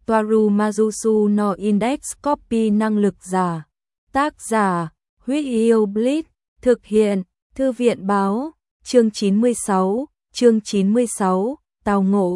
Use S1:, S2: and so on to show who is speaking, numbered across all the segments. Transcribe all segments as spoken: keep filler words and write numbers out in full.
S1: Toaru Majusu no Index Copy năng lực giả. Tác giả, Huyết Yêu Blitz, thực hiện, Thư viện báo, chương chín mươi sáu, chương chín mươi sáu, tao ngộ.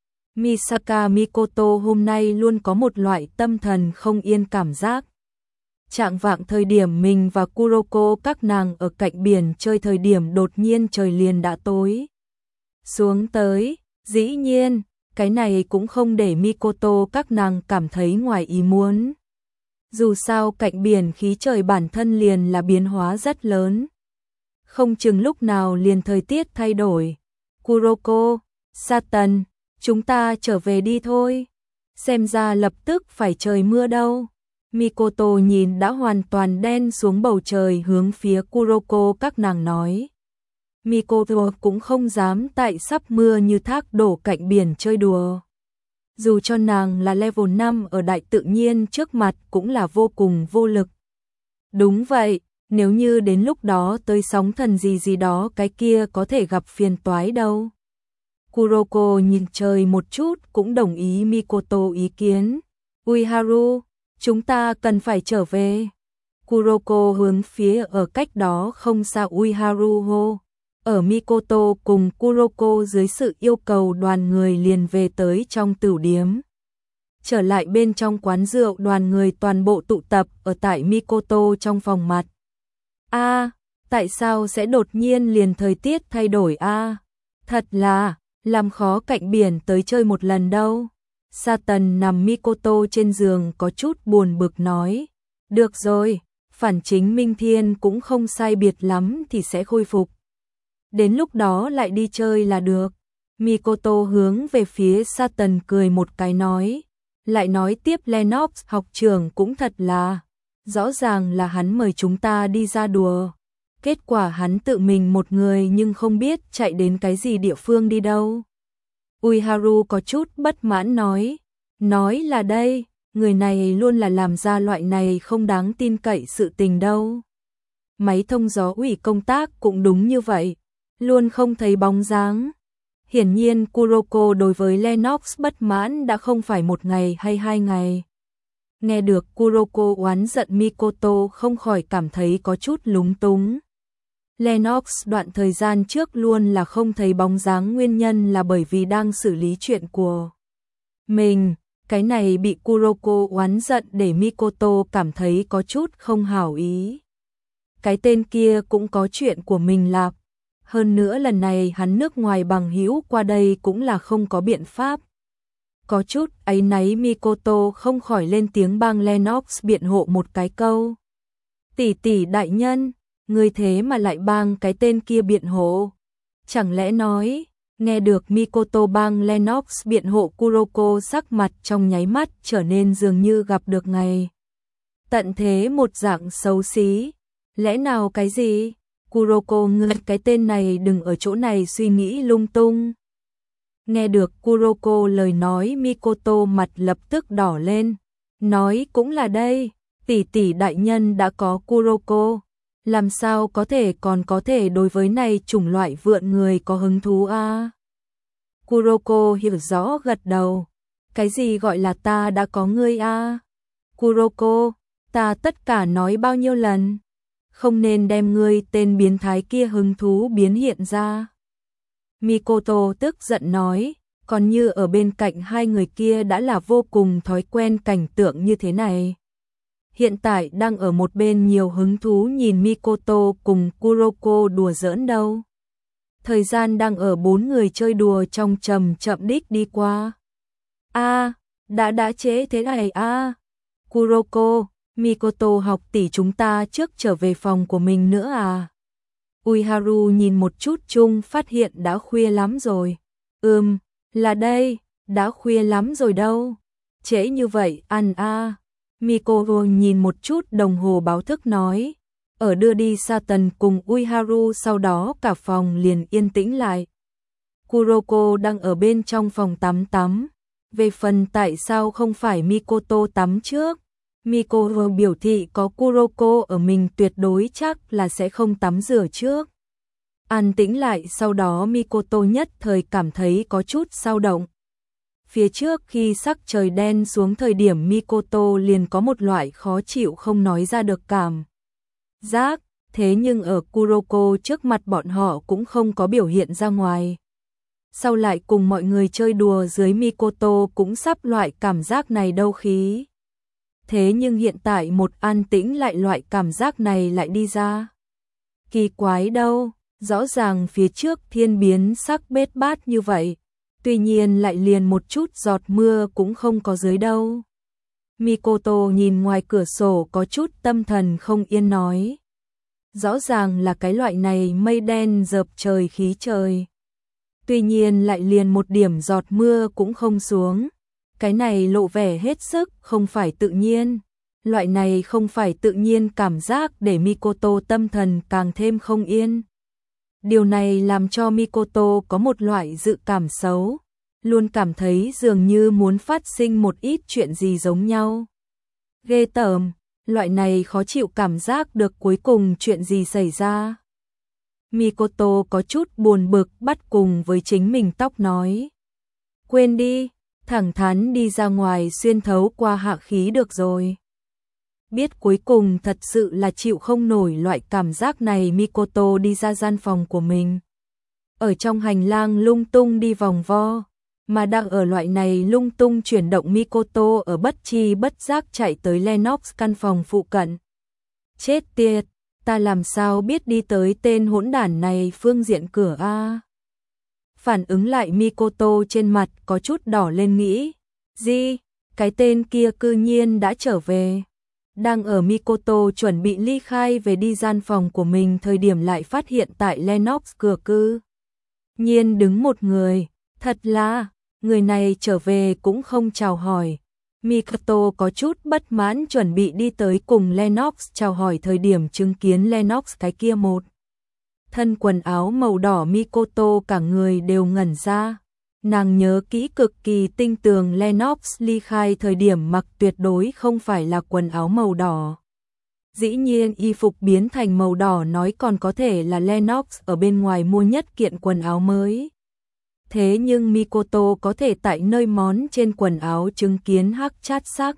S1: Misaka Mikoto hôm nay luôn có một loại tâm thần không yên cảm giác. Trạng vạng thời điểm mình và Kuroko các nàng ở cạnh biển chơi thời điểm đột nhiên trời liền đã tối xuống tới, dĩ nhiên, cái này cũng không để Mikoto các nàng cảm thấy ngoài ý muốn. Dù sao cạnh biển khí trời bản thân liền là biến hóa rất lớn. Không chừng lúc nào liền thời tiết thay đổi. Kuroko, Satan, chúng ta trở về đi thôi. Xem ra lập tức phải trời mưa đâu. Mikoto nhìn đã hoàn toàn đen xuống bầu trời hướng phía Kuroko các nàng nói. Mikoto cũng không dám tại sắp mưa như thác đổ cạnh biển chơi đùa. Dù cho nàng là level năm ở đại tự nhiên trước mặt cũng là vô cùng vô lực. Đúng vậy, nếu như đến lúc đó tới sóng thần gì gì đó cái kia có thể gặp phiền toái đâu. Kuroko nhìn trời một chút cũng đồng ý Mikoto ý kiến. Uiharu, chúng ta cần phải trở về. Kuroko hướng phía ở cách đó không xa Uiharu hô. Ở Mikoto cùng Kuroko dưới sự yêu cầu đoàn người liền về tới trong tửu điếm. Trở lại bên trong quán rượu đoàn người toàn bộ tụ tập ở tại Mikoto trong phòng mặt. A, à, tại sao sẽ đột nhiên liền thời tiết thay đổi a? À? Thật là, làm khó cạnh biển tới chơi một lần đâu. Satan nằm Mikoto trên giường có chút buồn bực nói. Được rồi, phản chính Minh Thiên cũng không sai biệt lắm thì sẽ khôi phục. Đến lúc đó lại đi chơi là được. Mikoto hướng về phía Satan cười một cái nói. Lại nói tiếp Lennox học trưởng cũng thật là. Rõ ràng là hắn mời chúng ta đi ra đùa. Kết quả hắn tự mình một người nhưng không biết chạy đến cái gì địa phương đi đâu. Uiharu có chút bất mãn nói. Nói là đây, người này luôn là làm ra loại này không đáng tin cậy sự tình đâu. Máy thông gió ủy công tác cũng đúng như vậy. Luôn không thấy bóng dáng. Hiển nhiên Kuroko đối với Lennox bất mãn đã không phải một ngày hay hai ngày. Nghe được Kuroko oán giận Mikoto không khỏi cảm thấy có chút lúng túng. Lennox đoạn thời gian trước luôn là không thấy bóng dáng nguyên nhân là bởi vì đang xử lý chuyện của mình. Cái này bị Kuroko oán giận để Mikoto cảm thấy có chút không hảo ý. Cái tên kia cũng có chuyện của mình làm. Hơn nữa lần này hắn nước ngoài bằng hữu qua đây cũng là không có biện pháp. Có chút áy náy Mikoto không khỏi lên tiếng bang Lennox biện hộ một cái câu. Tỷ tỷ đại nhân, người thế mà lại bang cái tên kia biện hộ. Chẳng lẽ nói, nghe được Mikoto bang Lennox biện hộ Kuroko sắc mặt trong nháy mắt trở nên dường như gặp được ngày. Tận thế một dạng xấu xí. Lẽ nào cái gì? Kuroko ngơ cái tên này đừng ở chỗ này suy nghĩ lung tung. Nghe được Kuroko lời nói Mikoto mặt lập tức đỏ lên. Nói cũng là đây, tỷ tỷ đại nhân đã có Kuroko. Làm sao có thể còn có thể đối với này chủng loại vượn người có hứng thú a? À? Kuroko hiểu rõ gật đầu. Cái gì gọi là ta đã có ngươi a? À? Kuroko, ta tất cả nói bao nhiêu lần? Không nên đem ngươi tên biến thái kia hứng thú biến hiện ra. Mikoto tức giận nói, còn như ở bên cạnh hai người kia đã là vô cùng thói quen cảnh tượng như thế này. Hiện tại đang ở một bên nhiều hứng thú nhìn Mikoto cùng Kuroko đùa giỡn đâu. Thời gian đang ở bốn người chơi đùa trong chậm chậm đích đi qua. A, à, đã đã chế thế này a. À. Kuroko, Mikoto học tỷ chúng ta trước trở về phòng của mình nữa à? Uiharu nhìn một chút chung phát hiện đã khuya lắm rồi. Ừm, là đây, đã khuya lắm rồi đâu. Trễ như vậy ăn a. À. Mikoto nhìn một chút đồng hồ báo thức nói. Ở đưa đi Satan cùng Uiharu sau đó cả phòng liền yên tĩnh lại. Kuroko đang ở bên trong phòng tắm tắm. Về phần tại sao không phải Mikoto tắm trước? Mikoto biểu thị có Kuroko ở mình tuyệt đối chắc là sẽ không tắm rửa trước. An tĩnh lại sau đó Mikoto nhất thời cảm thấy có chút dao động. Phía trước khi sắc trời đen xuống thời điểm Mikoto liền có một loại khó chịu không nói ra được cảm giác, thế nhưng ở Kuroko trước mặt bọn họ cũng không có biểu hiện ra ngoài. Sau lại cùng mọi người chơi đùa dưới Mikoto cũng sắp loại cảm giác này đâu khí. Thế nhưng hiện tại một an tĩnh lại loại cảm giác này lại đi ra. Kỳ quái đâu, rõ ràng phía trước thiên biến sắc bết bát như vậy, tuy nhiên lại liền một chút giọt mưa cũng không có dưới đâu. Mikoto nhìn ngoài cửa sổ có chút tâm thần không yên nói. Rõ ràng là cái loại này mây đen dợp trời khí trời. Tuy nhiên lại liền một điểm giọt mưa cũng không xuống. Cái này lộ vẻ hết sức không phải tự nhiên. Loại này không phải tự nhiên cảm giác để Mikoto tâm thần càng thêm không yên. Điều này làm cho Mikoto có một loại dự cảm xấu. Luôn cảm thấy dường như muốn phát sinh một ít chuyện gì giống nhau. Ghê tởm, loại này khó chịu cảm giác được cuối cùng chuyện gì xảy ra. Mikoto có chút buồn bực bắt cùng với chính mình tóc nói. Quên đi, thẳng thắn đi ra ngoài xuyên thấu qua hạ khí được rồi. Biết cuối cùng thật sự là chịu không nổi loại cảm giác này, Mikoto đi ra gian phòng của mình. Ở trong hành lang lung tung đi vòng vo, mà đang ở loại này lung tung chuyển động Mikoto ở bất chi bất giác chạy tới Lennox căn phòng phụ cận. Chết tiệt, ta làm sao biết đi tới tên hỗn đản này phương diện cửa a? Phản ứng lại Mikoto trên mặt có chút đỏ lên nghĩ, gì, cái tên kia cư nhiên đã trở về. Đang ở Mikoto chuẩn bị ly khai về đi gian phòng của mình thời điểm lại phát hiện tại Lennox cửa cư nhiên đứng một người, thật là, người này trở về cũng không chào hỏi. Mikoto có chút bất mãn chuẩn bị đi tới cùng Lennox chào hỏi thời điểm chứng kiến Lennox cái kia một thân quần áo màu đỏ, Mikoto cả người đều ngẩn ra. Nàng nhớ kỹ cực kỳ tinh tường Lennox ly khai thời điểm mặc tuyệt đối không phải là quần áo màu đỏ. Dĩ nhiên y phục biến thành màu đỏ nói còn có thể là Lennox ở bên ngoài mua nhất kiện quần áo mới. Thế nhưng Mikoto có thể tại nơi món trên quần áo chứng kiến hắc chát sắc.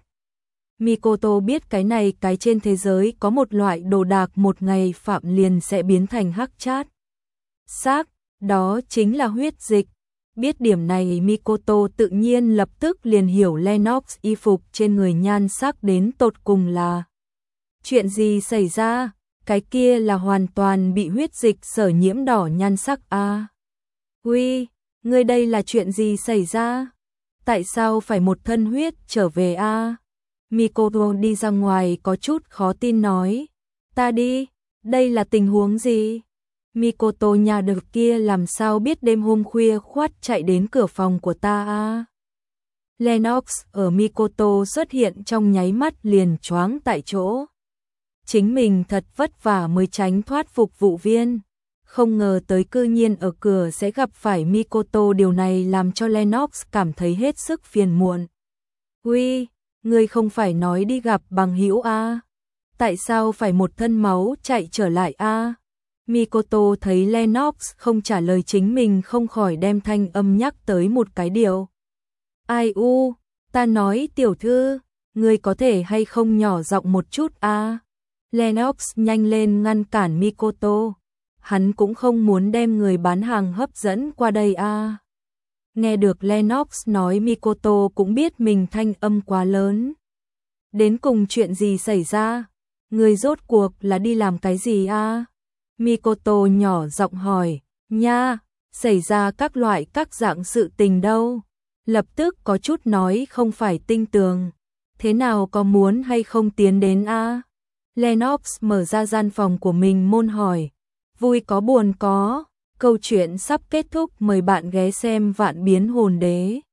S1: Mikoto biết cái này cái trên thế giới có một loại đồ đạc một ngày phạm liền sẽ biến thành hắc chát sắc, đó chính là huyết dịch. Biết điểm này Mikoto tự nhiên lập tức liền hiểu Lennox y phục trên người nhan sắc đến tột cùng là chuyện gì xảy ra, cái kia là hoàn toàn bị huyết dịch sở nhiễm đỏ nhan sắc a. À, Huy, ngươi đây là chuyện gì xảy ra? Tại sao phải một thân huyết trở về a? À? Mikoto đi ra ngoài có chút khó tin nói, ta đi, đây là tình huống gì? Mikoto nhà được kia làm sao biết đêm hôm khuya khoắt chạy đến cửa phòng của ta a? Lennox ở Mikoto xuất hiện trong nháy mắt liền choáng tại chỗ. Chính mình thật vất vả mới tránh thoát phục vụ viên, không ngờ tới cư nhiên ở cửa sẽ gặp phải Mikoto, điều này làm cho Lennox cảm thấy hết sức phiền muộn. Huy, ngươi không phải nói đi gặp bằng hữu a? Tại sao phải một thân máu chạy trở lại a? Mikoto thấy Lennox không trả lời chính mình không khỏi đem thanh âm nhắc tới một cái điều. Ai u, ta nói tiểu thư, ngươi có thể hay không nhỏ giọng một chút a? Lennox nhanh lên ngăn cản Mikoto. Hắn cũng không muốn đem người bán hàng hấp dẫn qua đây a. Nghe được Lennox nói Mikoto cũng biết mình thanh âm quá lớn. Đến cùng chuyện gì xảy ra? Người rốt cuộc là đi làm cái gì a? Mikoto nhỏ giọng hỏi, nha, xảy ra các loại các dạng sự tình đâu. Lập tức có chút nói không phải tinh tường. Thế nào có muốn hay không tiến đến a? Lennox mở ra gian phòng của mình môn hỏi. Vui có buồn có, câu chuyện sắp kết thúc, mời bạn ghé xem Vạn Biến Hồn Đế.